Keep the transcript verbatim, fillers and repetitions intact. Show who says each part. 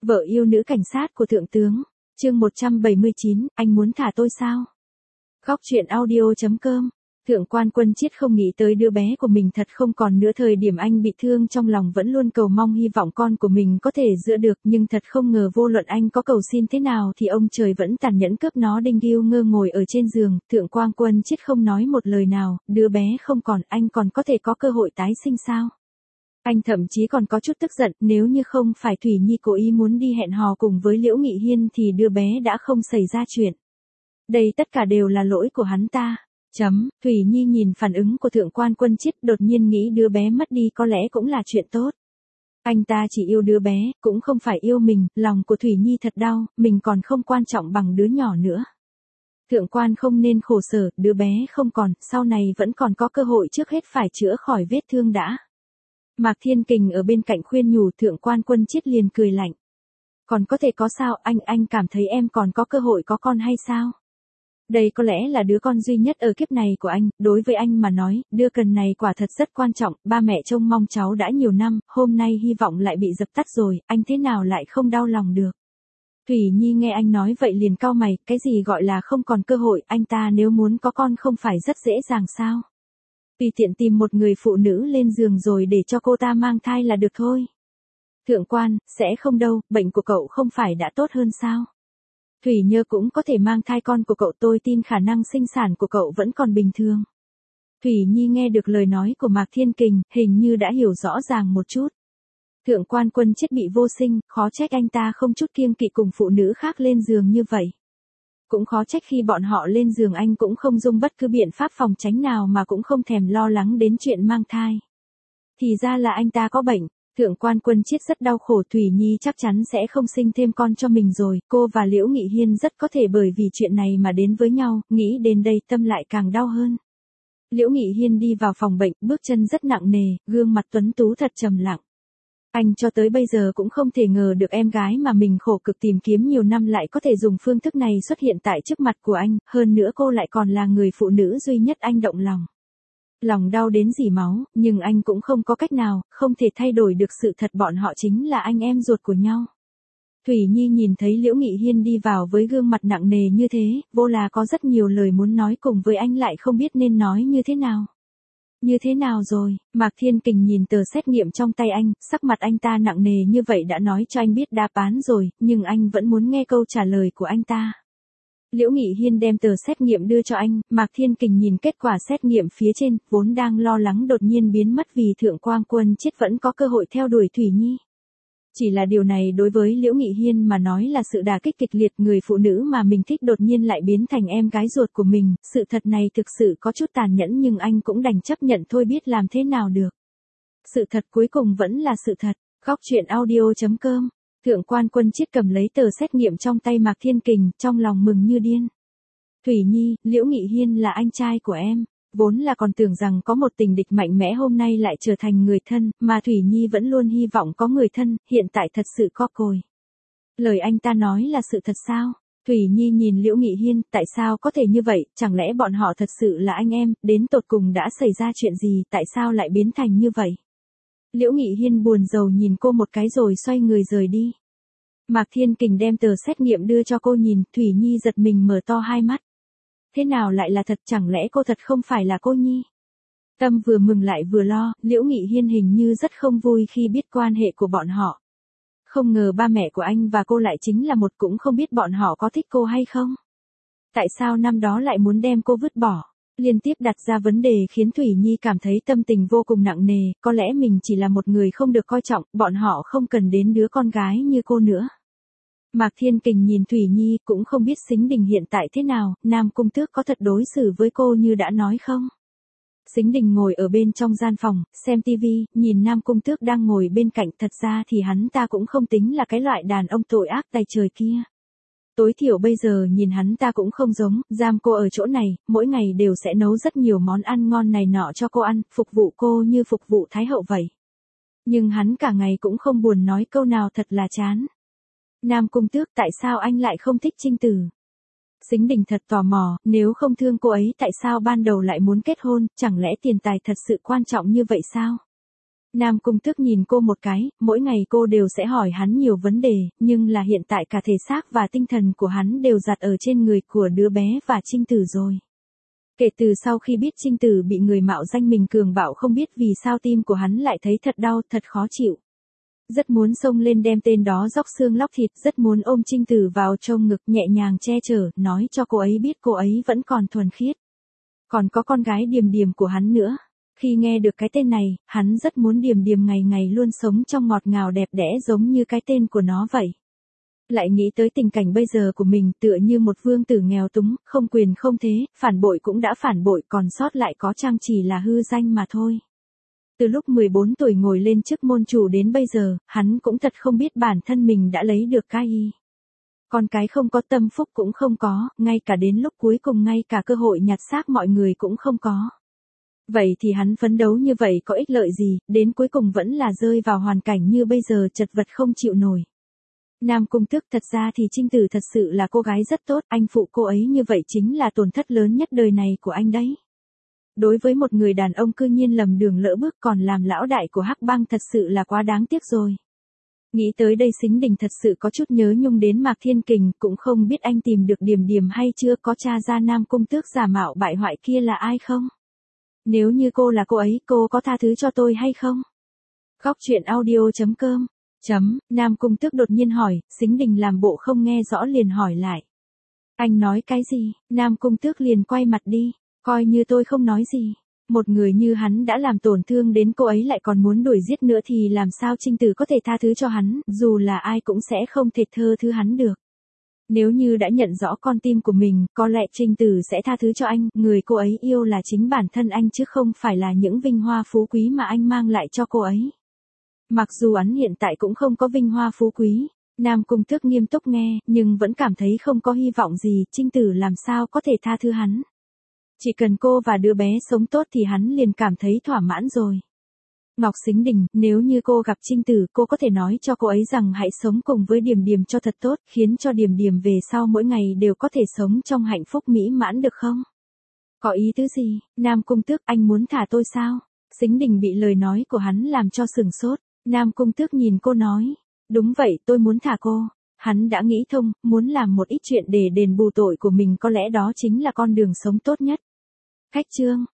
Speaker 1: Vợ yêu nữ cảnh sát của thượng tướng. Chương một trăm bảy mươi chín, anh muốn thả tôi sao? Góc truyện audio chấm com. Thượng quan Quân Chiết không nghĩ tới đứa bé của mình thật không còn nữa, thời điểm anh bị thương trong lòng vẫn luôn cầu mong hy vọng con của mình có thể chữa được, nhưng thật không ngờ vô luận anh có cầu xin thế nào thì ông trời vẫn tàn nhẫn cướp nó. Đinh Gưu ngơ ngồi ở trên giường, Thượng quan Quân Chiết không nói một lời nào, đứa bé không còn, anh còn có thể có cơ hội tái sinh sao? Anh thậm chí còn có chút tức giận, nếu như không phải Thủy Nhi cố ý muốn đi hẹn hò cùng với Liễu Nghị Hiên thì đứa bé đã không xảy ra chuyện. Đây tất cả đều là lỗi của hắn ta. Chấm, Thủy Nhi nhìn phản ứng của Thượng quan Quân Chiết, đột nhiên nghĩ đứa bé mất đi có lẽ cũng là chuyện tốt. Anh ta chỉ yêu đứa bé, cũng không phải yêu mình, lòng của Thủy Nhi thật đau, mình còn không quan trọng bằng đứa nhỏ nữa. Thượng quan không nên khổ sở, đứa bé không còn, sau này vẫn còn có cơ hội, trước hết phải chữa khỏi vết thương đã. Mạc Thiên Kình ở bên cạnh khuyên nhủ, Thượng quan Quân Chiết liền cười lạnh. Còn có thể có sao, anh anh cảm thấy em còn có cơ hội có con hay sao? Đây có lẽ là đứa con duy nhất ở kiếp này của anh, đối với anh mà nói, đứa cần này quả thật rất quan trọng, ba mẹ trông mong cháu đã nhiều năm, hôm nay hy vọng lại bị dập tắt rồi, anh thế nào lại không đau lòng được. Thủy Nhi nghe anh nói vậy liền cau mày, cái gì gọi là không còn cơ hội, anh ta nếu muốn có con không phải rất dễ dàng sao? Tùy tiện tìm một người phụ nữ lên giường rồi để cho cô ta mang thai là được thôi. Thượng quan, sẽ không đâu, bệnh của cậu không phải đã tốt hơn sao? Thủy Nhơ cũng có thể mang thai con của cậu, tôi tin khả năng sinh sản của cậu vẫn còn bình thường. Thủy Nhi nghe được lời nói của Mạc Thiên Kình, hình như đã hiểu rõ ràng một chút. Thượng quan Quân Chiết bị vô sinh, khó trách anh ta không chút kiêng kỵ cùng phụ nữ khác lên giường như vậy. Cũng khó trách khi bọn họ lên giường anh cũng không dùng bất cứ biện pháp phòng tránh nào mà cũng không thèm lo lắng đến chuyện mang thai. Thì ra là anh ta có bệnh. Thượng quan Quân Chiết rất đau khổ, Thủy Nhi chắc chắn sẽ không sinh thêm con cho mình rồi, cô và Liễu Nghị Hiên rất có thể bởi vì chuyện này mà đến với nhau, nghĩ đến đây tâm lại càng đau hơn. Liễu Nghị Hiên đi vào phòng bệnh, bước chân rất nặng nề, gương mặt tuấn tú thật trầm lặng. Anh cho tới bây giờ cũng không thể ngờ được em gái mà mình khổ cực tìm kiếm nhiều năm lại có thể dùng phương thức này xuất hiện tại trước mặt của anh, hơn nữa cô lại còn là người phụ nữ duy nhất anh động lòng. Lòng đau đến rỉ máu, nhưng anh cũng không có cách nào, không thể thay đổi được sự thật bọn họ chính là anh em ruột của nhau. Thủy Nhi nhìn thấy Liễu Nghị Hiên đi vào với gương mặt nặng nề như thế, vô là có rất nhiều lời muốn nói cùng với anh lại không biết nên nói như thế nào. Như thế nào rồi? Mạc Thiên Kình nhìn tờ xét nghiệm trong tay anh, sắc mặt anh ta nặng nề như vậy đã nói cho anh biết đáp án rồi, nhưng anh vẫn muốn nghe câu trả lời của anh ta. Liễu Nghị Hiên đem tờ xét nghiệm đưa cho anh, Mạc Thiên Kình nhìn kết quả xét nghiệm phía trên, vốn đang lo lắng đột nhiên biến mất vì Thượng quan Quân Chiết vẫn có cơ hội theo đuổi Thủy Nhi. Chỉ là điều này đối với Liễu Nghị Hiên mà nói là sự đả kích kịch liệt, người phụ nữ mà mình thích đột nhiên lại biến thành em gái ruột của mình, sự thật này thực sự có chút tàn nhẫn nhưng anh cũng đành chấp nhận thôi, biết làm thế nào được. Sự thật cuối cùng vẫn là sự thật. Góc truyện audio chấm com. Thượng quan Quân Chiết cầm lấy tờ xét nghiệm trong tay Mạc Thiên Kình, trong lòng mừng như điên. Thủy Nhi, Liễu Nghị Hiên là anh trai của em. Vốn là còn tưởng rằng có một tình địch mạnh mẽ hôm nay lại trở thành người thân, mà Thủy Nhi vẫn luôn hy vọng có người thân, hiện tại thật sự có cồi. Lời anh ta nói là sự thật sao? Thủy Nhi nhìn Liễu Nghị Hiên, tại sao có thể như vậy, chẳng lẽ bọn họ thật sự là anh em, đến tột cùng đã xảy ra chuyện gì, tại sao lại biến thành như vậy? Liễu Nghị Hiên buồn rầu nhìn cô một cái rồi xoay người rời đi. Mạc Thiên Kình đem tờ xét nghiệm đưa cho cô nhìn, Thủy Nhi giật mình mở to hai mắt. Thế nào lại là thật, chẳng lẽ cô thật không phải là cô Nhi? Tâm vừa mừng lại vừa lo, Liễu Nghị Hiên hình như rất không vui khi biết quan hệ của bọn họ. Không ngờ ba mẹ của anh và cô lại chính là một, cũng không biết bọn họ có thích cô hay không? Tại sao năm đó lại muốn đem cô vứt bỏ? Liên tiếp đặt ra vấn đề khiến Thủy Nhi cảm thấy tâm tình vô cùng nặng nề, có lẽ mình chỉ là một người không được coi trọng, bọn họ không cần đến đứa con gái như cô nữa. Mạc Thiên Kình nhìn Thủy Nhi, cũng không biết Sính Đình hiện tại thế nào, Nam Cung Tước có thật đối xử với cô như đã nói không? Sính Đình ngồi ở bên trong gian phòng, xem tivi, nhìn Nam Cung Tước đang ngồi bên cạnh, thật ra thì hắn ta cũng không tính là cái loại đàn ông tội ác tay trời kia. Tối thiểu bây giờ nhìn hắn ta cũng không giống, giam cô ở chỗ này, mỗi ngày đều sẽ nấu rất nhiều món ăn ngon này nọ cho cô ăn, phục vụ cô như phục vụ thái hậu vậy. Nhưng hắn cả ngày cũng không buồn nói câu nào, thật là chán. Nam Cung Tước, tại sao anh lại không thích Trinh Tử? Sính Đình thật tò mò, nếu không thương cô ấy tại sao ban đầu lại muốn kết hôn, chẳng lẽ tiền tài thật sự quan trọng như vậy sao? Nam Cung Tước nhìn cô một cái, mỗi ngày cô đều sẽ hỏi hắn nhiều vấn đề, nhưng là hiện tại cả thể xác và tinh thần của hắn đều dạt ở trên người của đứa bé và Trinh Tử rồi. Kể từ sau khi biết Trinh Tử bị người mạo danh mình cường bạo, không biết vì sao tim của hắn lại thấy thật đau, thật khó chịu. Rất muốn xông lên đem tên đó róc xương lóc thịt, rất muốn ôm Trinh Tử vào trong ngực nhẹ nhàng che chở, nói cho cô ấy biết cô ấy vẫn còn thuần khiết. Còn có con gái Điềm Điềm của hắn nữa. Khi nghe được cái tên này, hắn rất muốn Điềm Điềm ngày ngày luôn sống trong ngọt ngào đẹp đẽ giống như cái tên của nó vậy. Lại nghĩ tới tình cảnh bây giờ của mình, tựa như một vương tử nghèo túng, không quyền không thế, phản bội cũng đã phản bội, còn sót lại có chăng chỉ là hư danh mà thôi. Từ lúc mười bốn tuổi ngồi lên chức môn chủ đến bây giờ, hắn cũng thật không biết bản thân mình đã lấy được cái gì. Con cái không có, tâm phúc cũng không có, ngay cả đến lúc cuối cùng ngay cả cơ hội nhặt xác mọi người cũng không có. Vậy thì hắn phấn đấu như vậy có ích lợi gì, đến cuối cùng vẫn là rơi vào hoàn cảnh như bây giờ, chật vật không chịu nổi. Nam Cung Tước, thật ra thì Trinh Tử thật sự là cô gái rất tốt, anh phụ cô ấy như vậy chính là tổn thất lớn nhất đời này của anh đấy. Đối với một người đàn ông cư nhiên lầm đường lỡ bước còn làm lão đại của Hắc Bang thật sự là quá đáng tiếc rồi. Nghĩ tới đây Sính Đình thật sự có chút nhớ nhung đến Mạc Thiên Kình, cũng không biết anh tìm được Điềm Điềm hay chưa, có tra ra Nam Cung Tước giả mạo bại hoại kia là ai không? Nếu như cô là cô ấy, cô có tha thứ cho tôi hay không? Góc truyện audio chấm com Chấm, Nam Cung Tước đột nhiên hỏi, Sính Đình làm bộ không nghe rõ liền hỏi lại. Anh nói cái gì? Nam Cung Tước liền quay mặt đi, coi như tôi không nói gì. Một người như hắn đã làm tổn thương đến cô ấy lại còn muốn đuổi giết nữa thì làm sao Trinh Tử có thể tha thứ cho hắn, dù là ai cũng sẽ không thể tha thứ hắn được. Nếu như đã nhận rõ con tim của mình, có lẽ Trinh Tử sẽ tha thứ cho anh, người cô ấy yêu là chính bản thân anh chứ không phải là những vinh hoa phú quý mà anh mang lại cho cô ấy. Mặc dù hắn hiện tại cũng không có vinh hoa phú quý, Nam Cung Tước nghiêm túc nghe, nhưng vẫn cảm thấy không có hy vọng gì, Trinh Tử làm sao có thể tha thứ hắn. Chỉ cần cô và đứa bé sống tốt thì hắn liền cảm thấy thỏa mãn rồi. Ngọc Sính Đình, nếu như cô gặp Trinh Tử, cô có thể nói cho cô ấy rằng hãy sống cùng với Điềm Điềm cho thật tốt, khiến cho Điềm Điềm về sau mỗi ngày đều có thể sống trong hạnh phúc mỹ mãn được không? Có ý tứ gì? Nam Cung Tước, anh muốn thả tôi sao? Sính Đình bị lời nói của hắn làm cho sừng sốt. Nam Cung Tước nhìn cô nói, đúng vậy, tôi muốn thả cô. Hắn đã nghĩ thông, muốn làm một ít chuyện để đền bù tội của mình, có lẽ đó chính là con đường sống tốt nhất. Khách chương